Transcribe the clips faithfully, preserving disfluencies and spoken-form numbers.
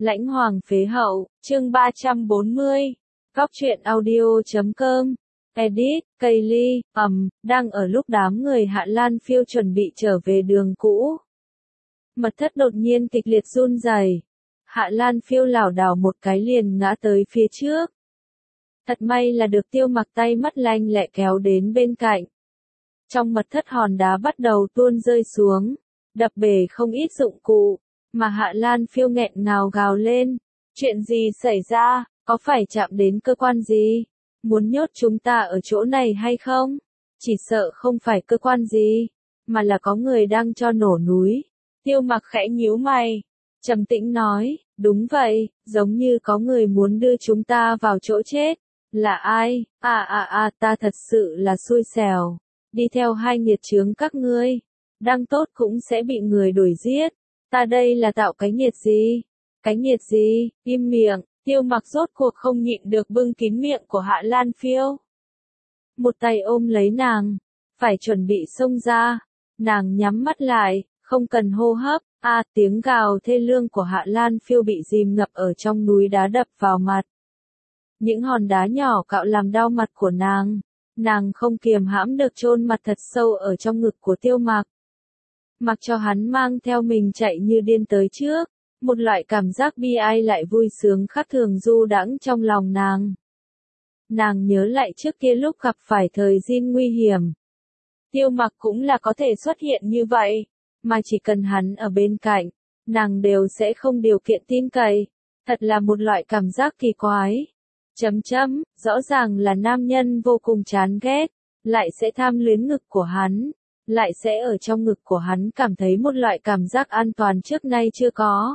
Lãnh Hoàng phế hậu, chương ba trăm bốn mươi. Góc truyện audio chấm com. Edit, Kaylee, ầm, đang ở lúc đám người Hạ Lan Phiêu chuẩn bị trở về đường cũ. Mật thất đột nhiên kịch liệt run rẩy. Hạ Lan Phiêu lảo đảo một cái liền ngã tới phía trước. Thật may là được Tiêu Mặc tay mắt lanh lẹ kéo đến bên cạnh. Trong mật thất hòn đá bắt đầu tuôn rơi xuống, đập bể không ít dụng cụ, mà Hạ Lan Phiêu nghẹn ngào gào lên. Chuyện gì xảy ra, có phải chạm đến cơ quan gì? Muốn nhốt chúng ta ở chỗ này hay không? Chỉ sợ không phải cơ quan gì, mà là có người đang cho nổ núi. Tiêu Mặc khẽ nhíu mày, trầm tĩnh nói, đúng vậy, giống như có người muốn đưa chúng ta vào chỗ chết. Là ai? À à à, ta thật sự là xui xẻo. Đi theo hai nghiệt chướng các ngươi. Đang tốt cũng sẽ bị người đuổi giết. Ta đây là tạo cái nghiệt gì? Cái nghiệt gì? Im miệng. Tiêu Mặc rốt cuộc không nhịn được bưng kín miệng của Hạ Lan Phiêu. Một tay ôm lấy nàng, phải chuẩn bị xông ra. Nàng nhắm mắt lại, không cần hô hấp. A à, tiếng gào thê lương của Hạ Lan Phiêu bị dìm ngập ở trong núi đá đập vào mặt. Những hòn đá nhỏ cạo làm đau mặt của nàng. Nàng không kiềm hãm được chôn mặt thật sâu ở trong ngực của Tiêu Mặc. Mặc cho hắn mang theo mình chạy như điên tới trước. Một loại cảm giác bi ai lại vui sướng khác thường du đãng trong lòng nàng. Nàng nhớ lại trước kia lúc gặp phải thời gian nguy hiểm. Tiêu Mặc cũng là có thể xuất hiện như vậy, mà chỉ cần hắn ở bên cạnh, nàng đều sẽ không điều kiện tin cậy. Thật là một loại cảm giác kỳ quái. Chấm chấm, rõ ràng là nam nhân vô cùng chán ghét, lại sẽ tham luyến ngực của hắn, lại sẽ ở trong ngực của hắn cảm thấy một loại cảm giác an toàn trước nay chưa có.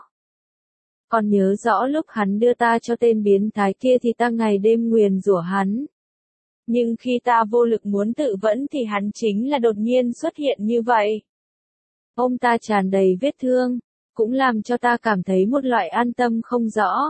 Còn nhớ rõ lúc hắn đưa ta cho tên biến thái kia thì ta ngày đêm nguyền rủa hắn. Nhưng khi ta vô lực muốn tự vẫn thì hắn chính là đột nhiên xuất hiện như vậy. Ông ta tràn đầy vết thương, cũng làm cho ta cảm thấy một loại an tâm không rõ.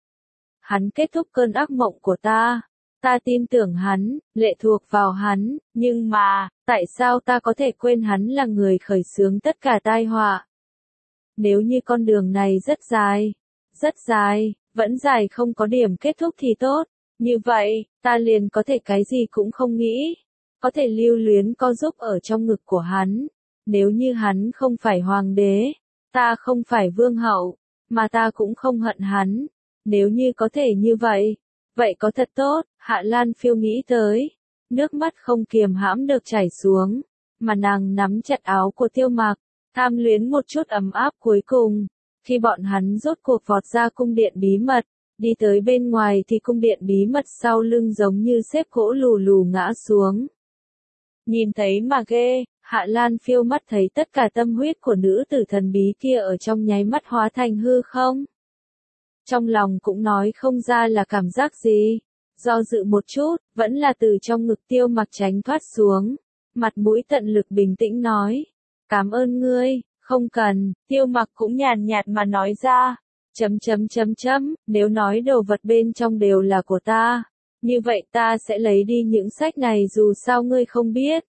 Hắn kết thúc cơn ác mộng của ta. Ta tin tưởng hắn, lệ thuộc vào hắn, nhưng mà, tại sao ta có thể quên hắn là người khởi xướng tất cả tai họa? Nếu như con đường này rất dài, rất dài, vẫn dài không có điểm kết thúc thì tốt. Như vậy, ta liền có thể cái gì cũng không nghĩ. Có thể lưu luyến co giúp ở trong ngực của hắn. Nếu như hắn không phải hoàng đế, ta không phải vương hậu, mà ta cũng không hận hắn. Nếu như có thể như vậy, vậy có thật tốt. Hạ Lan Phiêu nghĩ tới, nước mắt không kiềm hãm được chảy xuống, mà nàng nắm chặt áo của Tiêu Mặc, tham luyến một chút ấm áp cuối cùng. Khi bọn hắn rốt cuộc vọt ra cung điện bí mật, đi tới bên ngoài thì cung điện bí mật sau lưng giống như xếp gỗ lù lù ngã xuống. Nhìn thấy mà ghê, Hạ Lan Phiêu mắt thấy tất cả tâm huyết của nữ tử thần bí kia ở trong nháy mắt hóa thành hư không. Trong lòng cũng nói không ra là cảm giác gì. Do dự một chút, vẫn là từ trong ngực Tiêu Mặc tránh thoát xuống. Mặt mũi tận lực bình tĩnh nói. Cảm ơn ngươi, không cần. Tiêu Mặc cũng nhàn nhạt mà nói ra. Chấm chấm chấm chấm, nếu nói đồ vật bên trong đều là của ta. Như vậy ta sẽ lấy đi những sách này dù sao ngươi không biết.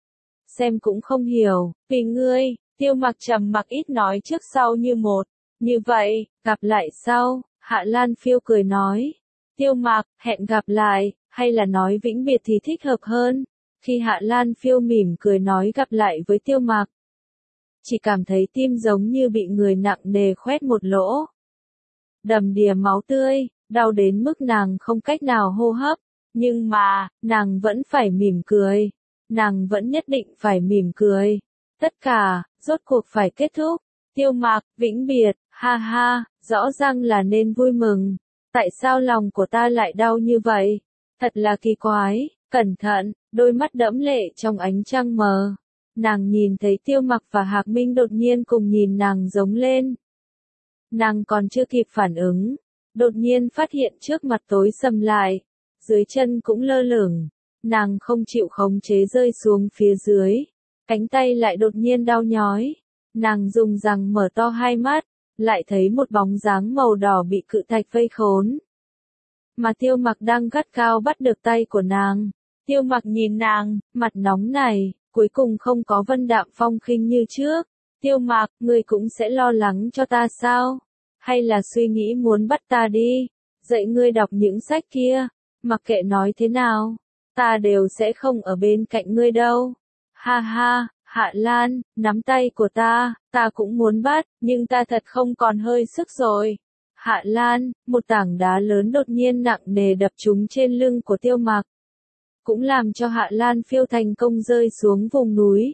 Xem cũng không hiểu, vì ngươi. Tiêu Mặc trầm mặc ít nói trước sau như một. Như vậy, gặp lại sau. Hạ Lan Phiêu cười nói. Tiêu Mặc, hẹn gặp lại, hay là nói vĩnh biệt thì thích hợp hơn. Khi Hạ Lan Phiêu mỉm cười nói gặp lại với Tiêu Mặc, chỉ cảm thấy tim giống như bị người nặng nề khoét một lỗ. Đầm đìa máu tươi, đau đến mức nàng không cách nào hô hấp. Nhưng mà, nàng vẫn phải mỉm cười. Nàng vẫn nhất định phải mỉm cười. Tất cả, rốt cuộc phải kết thúc. Tiêu Mặc, vĩnh biệt, ha ha, rõ ràng là nên vui mừng. Tại sao lòng của ta lại đau như vậy? Thật là kỳ quái. Cẩn thận, đôi mắt đẫm lệ trong ánh trăng mờ. Nàng nhìn thấy Tiêu Mặc và Hạc Minh đột nhiên cùng nhìn nàng giống lên. Nàng còn chưa kịp phản ứng, đột nhiên phát hiện trước mặt tối sầm lại, dưới chân cũng lơ lửng. Nàng không chịu khống chế rơi xuống phía dưới, cánh tay lại đột nhiên đau nhói. Nàng dùng rằng mở to hai mắt, lại thấy một bóng dáng màu đỏ bị cự thạch vây khốn. Mà Tiêu Mặc đang gắt gao bắt được tay của nàng. Tiêu Mặc nhìn nàng, mặt nóng này, cuối cùng không có vân đạm phong khinh như trước. Tiêu Mặc, ngươi cũng sẽ lo lắng cho ta sao? Hay là suy nghĩ muốn bắt ta đi, dạy ngươi đọc những sách kia, mặc kệ nói thế nào, ta đều sẽ không ở bên cạnh ngươi đâu. Ha ha, Hạ Lan, nắm tay của ta, ta cũng muốn bắt, nhưng ta thật không còn hơi sức rồi. Hạ Lan, một tảng đá lớn đột nhiên nặng nề đập trúng trên lưng của Tiêu Mặc, cũng làm cho Hạ Lan phiêu thành công rơi xuống vùng núi.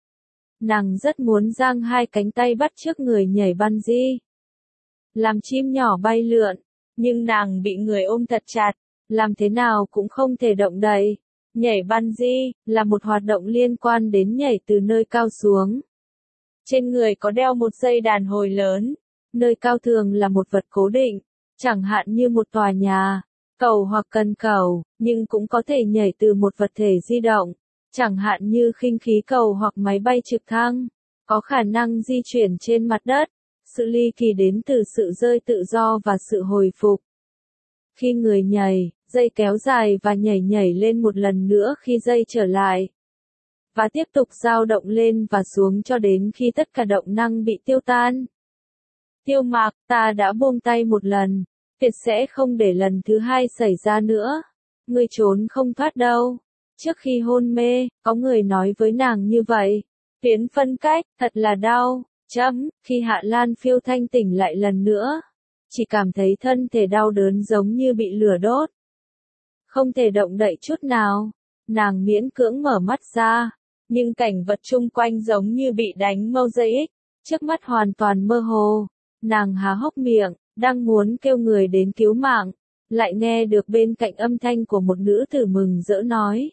Nàng rất muốn giang hai cánh tay bắt trước người nhảy bungee, làm chim nhỏ bay lượn, nhưng nàng bị người ôm thật chặt, làm thế nào cũng không thể động đậy. Nhảy bungee là một hoạt động liên quan đến nhảy từ nơi cao xuống. Trên người có đeo một dây đàn hồi lớn, nơi cao thường là một vật cố định, chẳng hạn như một tòa nhà, cầu hoặc cần cầu, nhưng cũng có thể nhảy từ một vật thể di động, chẳng hạn như khinh khí cầu hoặc máy bay trực thăng, có khả năng di chuyển trên mặt đất. Sự ly kỳ đến từ sự rơi tự do và sự hồi phục. Khi người nhảy, dây kéo dài và nhảy nhảy lên một lần nữa khi dây trở lại. Và tiếp tục dao động lên và xuống cho đến khi tất cả động năng bị tiêu tan. Tiêu Mặc, ta đã buông tay một lần, tuyệt sẽ không để lần thứ hai xảy ra nữa. Ngươi trốn không thoát đâu. Trước khi hôn mê, có người nói với nàng như vậy. Tuyến phân cách, thật là đau. Chấm, khi Hạ Lan phiêu thanh tỉnh lại lần nữa, chỉ cảm thấy thân thể đau đớn giống như bị lửa đốt. Không thể động đậy chút nào, nàng miễn cưỡng mở mắt ra, nhưng cảnh vật chung quanh giống như bị đánh mosaic, trước mắt hoàn toàn mơ hồ. Nàng há hốc miệng, đang muốn kêu người đến cứu mạng, lại nghe được bên cạnh âm thanh của một nữ tử mừng rỡ nói.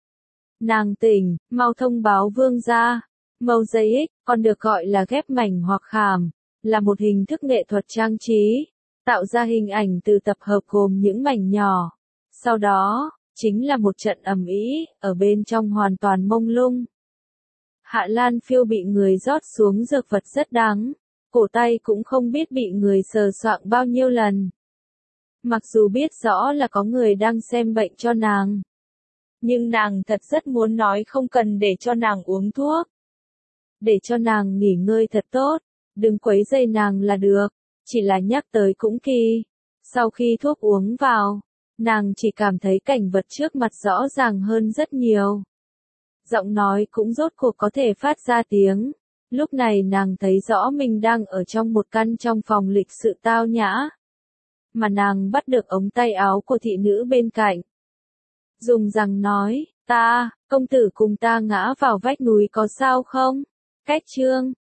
Nàng tỉnh, mau thông báo vương gia. Mosaic, còn được gọi là ghép mảnh hoặc khảm, là một hình thức nghệ thuật trang trí, tạo ra hình ảnh từ tập hợp gồm những mảnh nhỏ. Sau đó, chính là một trận ầm ĩ, ở bên trong hoàn toàn mông lung. Hạ Lan phiêu bị người rót xuống dược vật rất đắng, cổ tay cũng không biết bị người sờ soạng bao nhiêu lần. Mặc dù biết rõ là có người đang xem bệnh cho nàng, nhưng nàng thật rất muốn nói không cần để cho nàng uống thuốc. Để cho nàng nghỉ ngơi thật tốt, đừng quấy rầy nàng là được, chỉ là nhắc tới cũng kỳ. Sau khi thuốc uống vào, nàng chỉ cảm thấy cảnh vật trước mặt rõ ràng hơn rất nhiều. Giọng nói cũng rốt cuộc có thể phát ra tiếng. Lúc này nàng thấy rõ mình đang ở trong một căn trong phòng lịch sự tao nhã. Mà nàng bắt được ống tay áo của thị nữ bên cạnh. Dùng rằng nói, ta, công tử cùng ta ngã vào vách núi có sao không? Cách chương